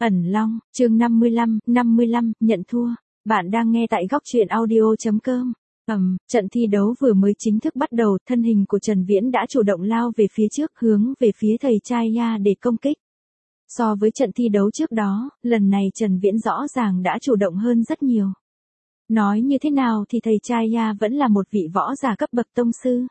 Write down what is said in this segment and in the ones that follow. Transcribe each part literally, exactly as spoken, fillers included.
Ẩn Long, chương năm mươi lăm, năm mươi lăm, nhận thua. Bạn đang nghe tại góc truyện audio chấm com. Ầm, trận thi đấu vừa mới chính thức bắt đầu, thân hình của Trần Viễn đã chủ động lao về phía trước, hướng về phía thầy Chaya để công kích. So với trận thi đấu trước đó, lần này Trần Viễn rõ ràng đã chủ động hơn rất nhiều. Nói như thế nào thì thầy Chaya vẫn là một vị võ giả cấp bậc tông sư.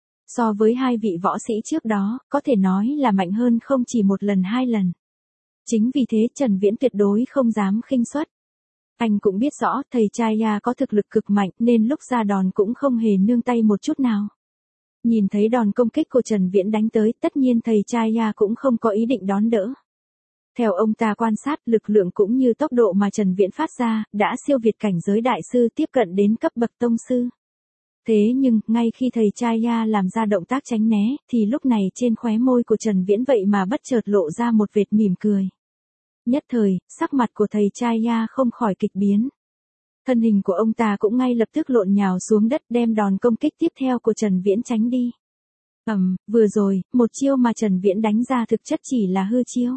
So với hai vị võ sĩ trước đó, có thể nói là mạnh hơn không chỉ một lần hai lần. Chính vì thế Trần Viễn tuyệt đối không dám khinh suất. Anh cũng biết rõ thầy Chaya có thực lực cực mạnh nên lúc ra đòn cũng không hề nương tay một chút nào. Nhìn thấy đòn công kích của Trần Viễn đánh tới, tất nhiên thầy Chaya cũng không có ý định đón đỡ. Theo ông ta quan sát, lực lượng cũng như tốc độ mà Trần Viễn phát ra, đã siêu việt cảnh giới đại sư, tiếp cận đến cấp bậc tông sư. Thế nhưng, ngay khi thầy Chaya làm ra động tác tránh né, thì lúc này trên khóe môi của Trần Viễn vậy mà bất chợt lộ ra một vệt mỉm cười. Nhất thời, sắc mặt của thầy Chaya không khỏi kịch biến. Thân hình của ông ta cũng ngay lập tức lộn nhào xuống đất, đem đòn công kích tiếp theo của Trần Viễn tránh đi. Ầm, vừa rồi, một chiêu mà Trần Viễn đánh ra thực chất chỉ là hư chiêu.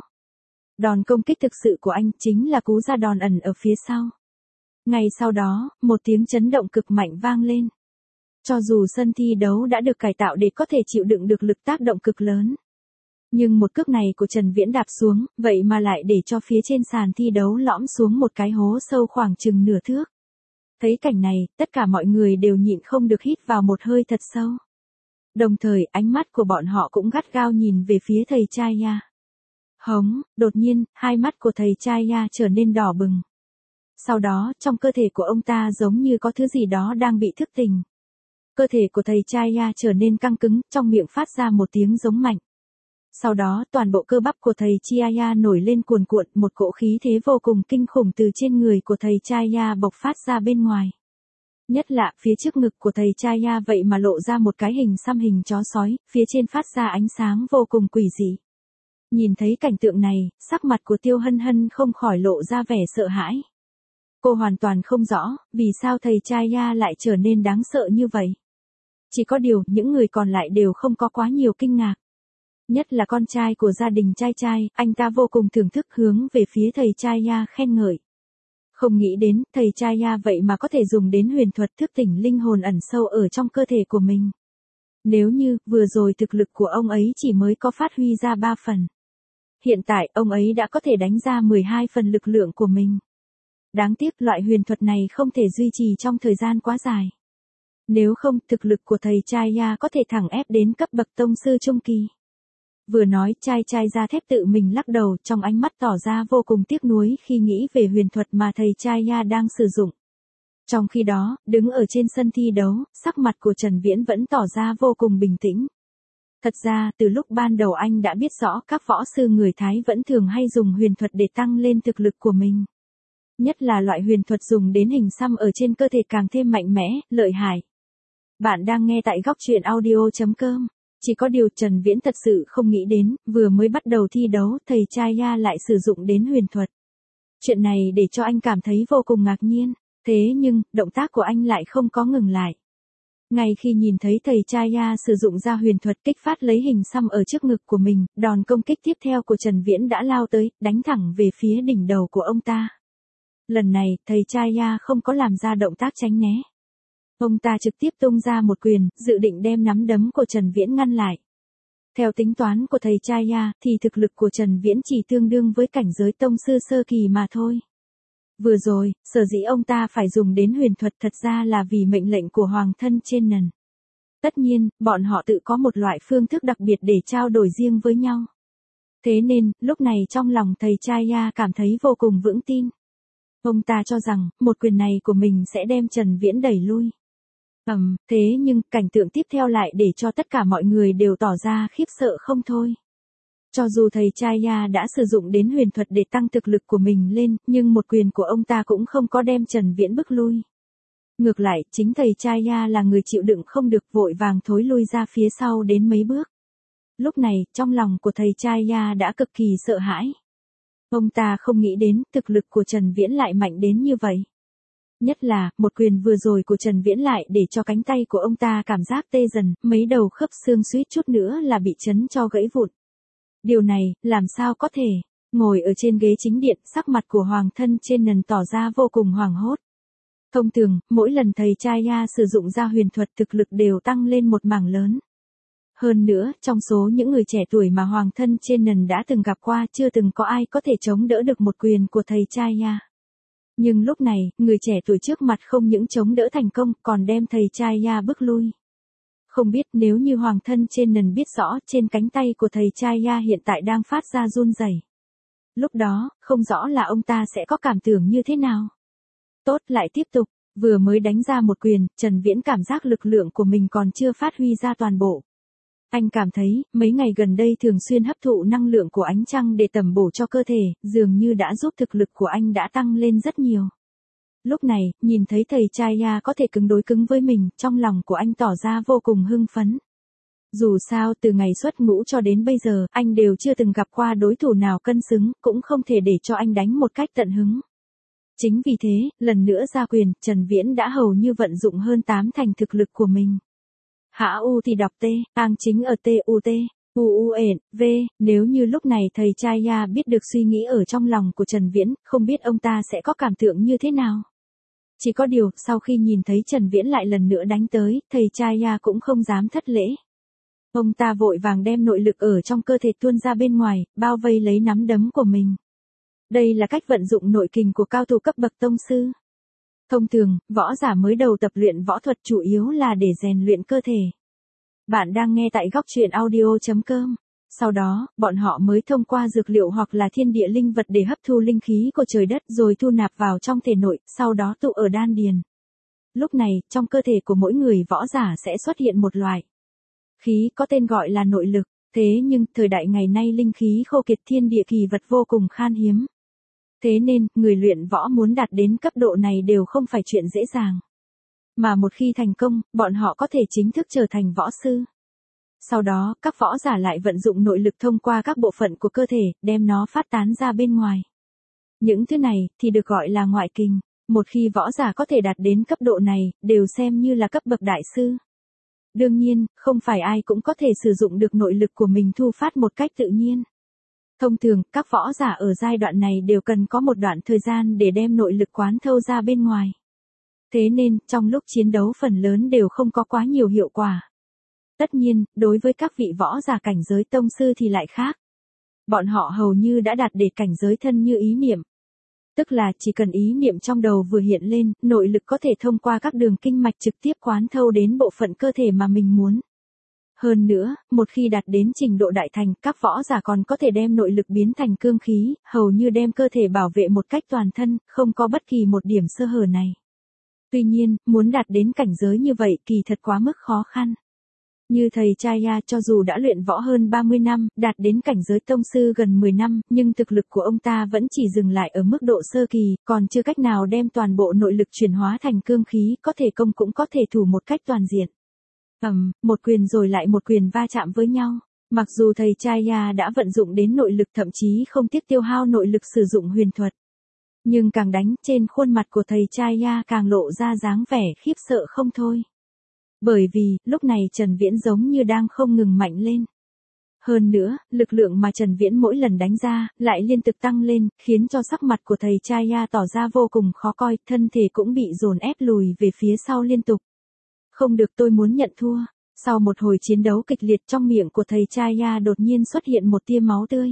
Đòn công kích thực sự của anh chính là cú ra đòn ẩn ở phía sau. Ngay sau đó, một tiếng chấn động cực mạnh vang lên. Cho dù sân thi đấu đã được cải tạo để có thể chịu đựng được lực tác động cực lớn. Nhưng một cước này của Trần Viễn đạp xuống, vậy mà lại để cho phía trên sàn thi đấu lõm xuống một cái hố sâu khoảng chừng nửa thước. Thấy cảnh này, tất cả mọi người đều nhịn không được hít vào một hơi thật sâu. Đồng thời, ánh mắt của bọn họ cũng gắt gao nhìn về phía thầy Chaya. Hống, đột nhiên, hai mắt của thầy Chaya trở nên đỏ bừng. Sau đó, trong cơ thể của ông ta giống như có thứ gì đó đang bị thức tỉnh. Cơ thể của thầy Chaya trở nên căng cứng, trong miệng phát ra một tiếng giống mạnh. Sau đó, toàn bộ cơ bắp của thầy Chaya nổi lên cuồn cuộn, một cỗ khí thế vô cùng kinh khủng từ trên người của thầy Chaya bộc phát ra bên ngoài. Nhất là, phía trước ngực của thầy Chaya vậy mà lộ ra một cái hình xăm hình chó sói, phía trên phát ra ánh sáng vô cùng quỷ dị. Nhìn thấy cảnh tượng này, sắc mặt của Tiêu Hân Hân không khỏi lộ ra vẻ sợ hãi. Cô hoàn toàn không rõ, vì sao thầy Chaya lại trở nên đáng sợ như vậy. Chỉ có điều, những người còn lại đều không có quá nhiều kinh ngạc. Nhất là con trai của gia đình trai trai, anh ta vô cùng thưởng thức hướng về phía thầy Chaya khen ngợi. Không nghĩ đến, thầy Chaya vậy mà có thể dùng đến huyền thuật thức tỉnh linh hồn ẩn sâu ở trong cơ thể của mình. Nếu như, vừa rồi thực lực của ông ấy chỉ mới có phát huy ra ba phần. Hiện tại, ông ấy đã có thể đánh ra mười hai phần lực lượng của mình. Đáng tiếc loại huyền thuật này không thể duy trì trong thời gian quá dài. Nếu không, thực lực của thầy Chaya có thể thẳng ép đến cấp bậc tông sư trung kỳ. Vừa nói, trai trai da thép tự mình lắc đầu, trong ánh mắt tỏ ra vô cùng tiếc nuối khi nghĩ về huyền thuật mà thầy Chaya đang sử dụng. Trong khi đó, đứng ở trên sân thi đấu, sắc mặt của Trần Viễn vẫn tỏ ra vô cùng bình tĩnh. Thật ra, từ lúc ban đầu anh đã biết rõ các võ sư người Thái vẫn thường hay dùng huyền thuật để tăng lên thực lực của mình. Nhất là loại huyền thuật dùng đến hình xăm ở trên cơ thể càng thêm mạnh mẽ, lợi hại. Bạn đang nghe tại góc truyện audio chấm com. Chỉ có điều Trần Viễn thật sự không nghĩ đến, vừa mới bắt đầu thi đấu, thầy Chaya lại sử dụng đến huyền thuật. Chuyện này để cho anh cảm thấy vô cùng ngạc nhiên, thế nhưng, động tác của anh lại không có ngừng lại. Ngay khi nhìn thấy thầy Chaya sử dụng ra huyền thuật kích phát lấy hình xăm ở trước ngực của mình, đòn công kích tiếp theo của Trần Viễn đã lao tới, đánh thẳng về phía đỉnh đầu của ông ta. Lần này, thầy Chaya không có làm ra động tác tránh né. Ông ta trực tiếp tung ra một quyền, dự định đem nắm đấm của Trần Viễn ngăn lại. Theo tính toán của thầy Chaya, thì thực lực của Trần Viễn chỉ tương đương với cảnh giới tông sư sơ kỳ mà thôi. Vừa rồi, sở dĩ ông ta phải dùng đến huyền thuật thật ra là vì mệnh lệnh của hoàng thân trên nần. Tất nhiên, bọn họ tự có một loại phương thức đặc biệt để trao đổi riêng với nhau. Thế nên, lúc này trong lòng thầy Chaya cảm thấy vô cùng vững tin. Ông ta cho rằng, một quyền này của mình sẽ đem Trần Viễn đẩy lui. Ầm, thế nhưng, cảnh tượng tiếp theo lại để cho tất cả mọi người đều tỏ ra khiếp sợ không thôi. Cho dù thầy Chaya đã sử dụng đến huyền thuật để tăng thực lực của mình lên, nhưng một quyền của ông ta cũng không có đem Trần Viễn bức lui. Ngược lại, chính thầy Chaya là người chịu đựng không được, vội vàng thối lui ra phía sau đến mấy bước. Lúc này, trong lòng của thầy Chaya đã cực kỳ sợ hãi. Ông ta không nghĩ đến, thực lực của Trần Viễn lại mạnh đến như vậy. Nhất là, một quyền vừa rồi của Trần Viễn lại để cho cánh tay của ông ta cảm giác tê dần, mấy đầu khớp xương suýt chút nữa là bị chấn cho gãy vụn. Điều này, làm sao có thể? Ngồi ở trên ghế chính điện, sắc mặt của Hoàng thân trên nần tỏ ra vô cùng hoảng hốt. Thông thường, mỗi lần thầy Chaya sử dụng ra huyền thuật thực lực đều tăng lên một mảng lớn. Hơn nữa, trong số những người trẻ tuổi mà Hoàng thân trên nần đã từng gặp qua chưa từng có ai có thể chống đỡ được một quyền của thầy Chaya. Nhưng lúc này, người trẻ tuổi trước mặt không những chống đỡ thành công còn đem thầy Chaya bước lui. Không biết nếu như Hoàng thân trên nần biết rõ trên cánh tay của thầy Chaya hiện tại đang phát ra run rẩy. Lúc đó, không rõ là ông ta sẽ có cảm tưởng như thế nào. Tốt, lại tiếp tục, vừa mới đánh ra một quyền, Trần Viễn cảm giác lực lượng của mình còn chưa phát huy ra toàn bộ. Anh cảm thấy, mấy ngày gần đây thường xuyên hấp thụ năng lượng của ánh trăng để tẩm bổ cho cơ thể, dường như đã giúp thực lực của anh đã tăng lên rất nhiều. Lúc này, nhìn thấy thầy Chaya có thể cứng đối cứng với mình, trong lòng của anh tỏ ra vô cùng hưng phấn. Dù sao, từ ngày xuất ngũ cho đến bây giờ, anh đều chưa từng gặp qua đối thủ nào cân xứng, cũng không thể để cho anh đánh một cách tận hứng. Chính vì thế, lần nữa ra quyền, Trần Viễn đã hầu như vận dụng hơn tám thành thực lực của mình. Hả U thì đọc T, ang chính ở T U T, U U ện, V, nếu như lúc này thầy Chaya biết được suy nghĩ ở trong lòng của Trần Viễn, không biết ông ta sẽ có cảm tưởng như thế nào. Chỉ có điều, sau khi nhìn thấy Trần Viễn lại lần nữa đánh tới, thầy Chaya cũng không dám thất lễ. Ông ta vội vàng đem nội lực ở trong cơ thể tuôn ra bên ngoài, bao vây lấy nắm đấm của mình. Đây là cách vận dụng nội kình của cao thủ cấp bậc tông sư. Thông thường, võ giả mới đầu tập luyện võ thuật chủ yếu là để rèn luyện cơ thể. Bạn đang nghe tại góc truyện audio chấm com. Sau đó, bọn họ mới thông qua dược liệu hoặc là thiên địa linh vật để hấp thu linh khí của trời đất rồi thu nạp vào trong thể nội, sau đó tụ ở đan điền. Lúc này, trong cơ thể của mỗi người võ giả sẽ xuất hiện một loại khí có tên gọi là nội lực. Thế nhưng, thời đại ngày nay linh khí khô kiệt, thiên địa kỳ vật vô cùng khan hiếm. Thế nên, người luyện võ muốn đạt đến cấp độ này đều không phải chuyện dễ dàng. Mà một khi thành công, bọn họ có thể chính thức trở thành võ sư. Sau đó, các võ giả lại vận dụng nội lực thông qua các bộ phận của cơ thể, đem nó phát tán ra bên ngoài. Những thứ này, thì được gọi là ngoại kình. Một khi võ giả có thể đạt đến cấp độ này, đều xem như là cấp bậc đại sư. Đương nhiên, không phải ai cũng có thể sử dụng được nội lực của mình thu phát một cách tự nhiên. Thông thường, các võ giả ở giai đoạn này đều cần có một đoạn thời gian để đem nội lực quán thâu ra bên ngoài. Thế nên, trong lúc chiến đấu phần lớn đều không có quá nhiều hiệu quả. Tất nhiên, đối với các vị võ giả cảnh giới tông sư thì lại khác. Bọn họ hầu như đã đạt để cảnh giới thân như ý niệm. Tức là chỉ cần ý niệm trong đầu vừa hiện lên, nội lực có thể thông qua các đường kinh mạch trực tiếp quán thâu đến bộ phận cơ thể mà mình muốn. Hơn nữa, một khi đạt đến trình độ đại thành, các võ giả còn có thể đem nội lực biến thành cương khí, hầu như đem cơ thể bảo vệ một cách toàn thân, không có bất kỳ một điểm sơ hở này. Tuy nhiên, muốn đạt đến cảnh giới như vậy kỳ thật quá mức khó khăn. Như thầy Chaya cho dù đã luyện võ hơn ba mươi năm, đạt đến cảnh giới tông sư gần mười năm, nhưng thực lực của ông ta vẫn chỉ dừng lại ở mức độ sơ kỳ, còn chưa cách nào đem toàn bộ nội lực chuyển hóa thành cương khí, có thể công cũng có thể thủ một cách toàn diện. Ầm, một quyền rồi lại một quyền va chạm với nhau. Mặc dù thầy Chaya đã vận dụng đến nội lực thậm chí không tiếc tiêu hao nội lực sử dụng huyền thuật. Nhưng càng đánh, trên khuôn mặt của thầy Chaya càng lộ ra dáng vẻ khiếp sợ không thôi. Bởi vì, lúc này Trần Viễn giống như đang không ngừng mạnh lên. Hơn nữa, lực lượng mà Trần Viễn mỗi lần đánh ra, lại liên tục tăng lên, khiến cho sắc mặt của thầy Chaya tỏ ra vô cùng khó coi, thân thể cũng bị dồn ép lùi về phía sau liên tục. Không được, tôi muốn nhận thua. Sau một hồi chiến đấu kịch liệt, trong miệng của thầy Chaya đột nhiên xuất hiện một tia máu tươi.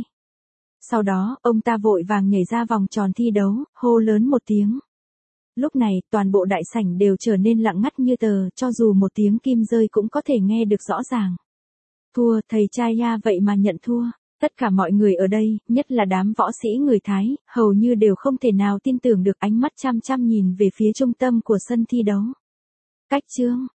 Sau đó, ông ta vội vàng nhảy ra vòng tròn thi đấu, hô lớn một tiếng. Lúc này, toàn bộ đại sảnh đều trở nên lặng ngắt như tờ, cho dù một tiếng kim rơi cũng có thể nghe được rõ ràng. Thua, thầy Chaya vậy mà nhận thua. Tất cả mọi người ở đây, nhất là đám võ sĩ người Thái, hầu như đều không thể nào tin tưởng được, ánh mắt chăm chăm nhìn về phía trung tâm của sân thi đấu. Cách chương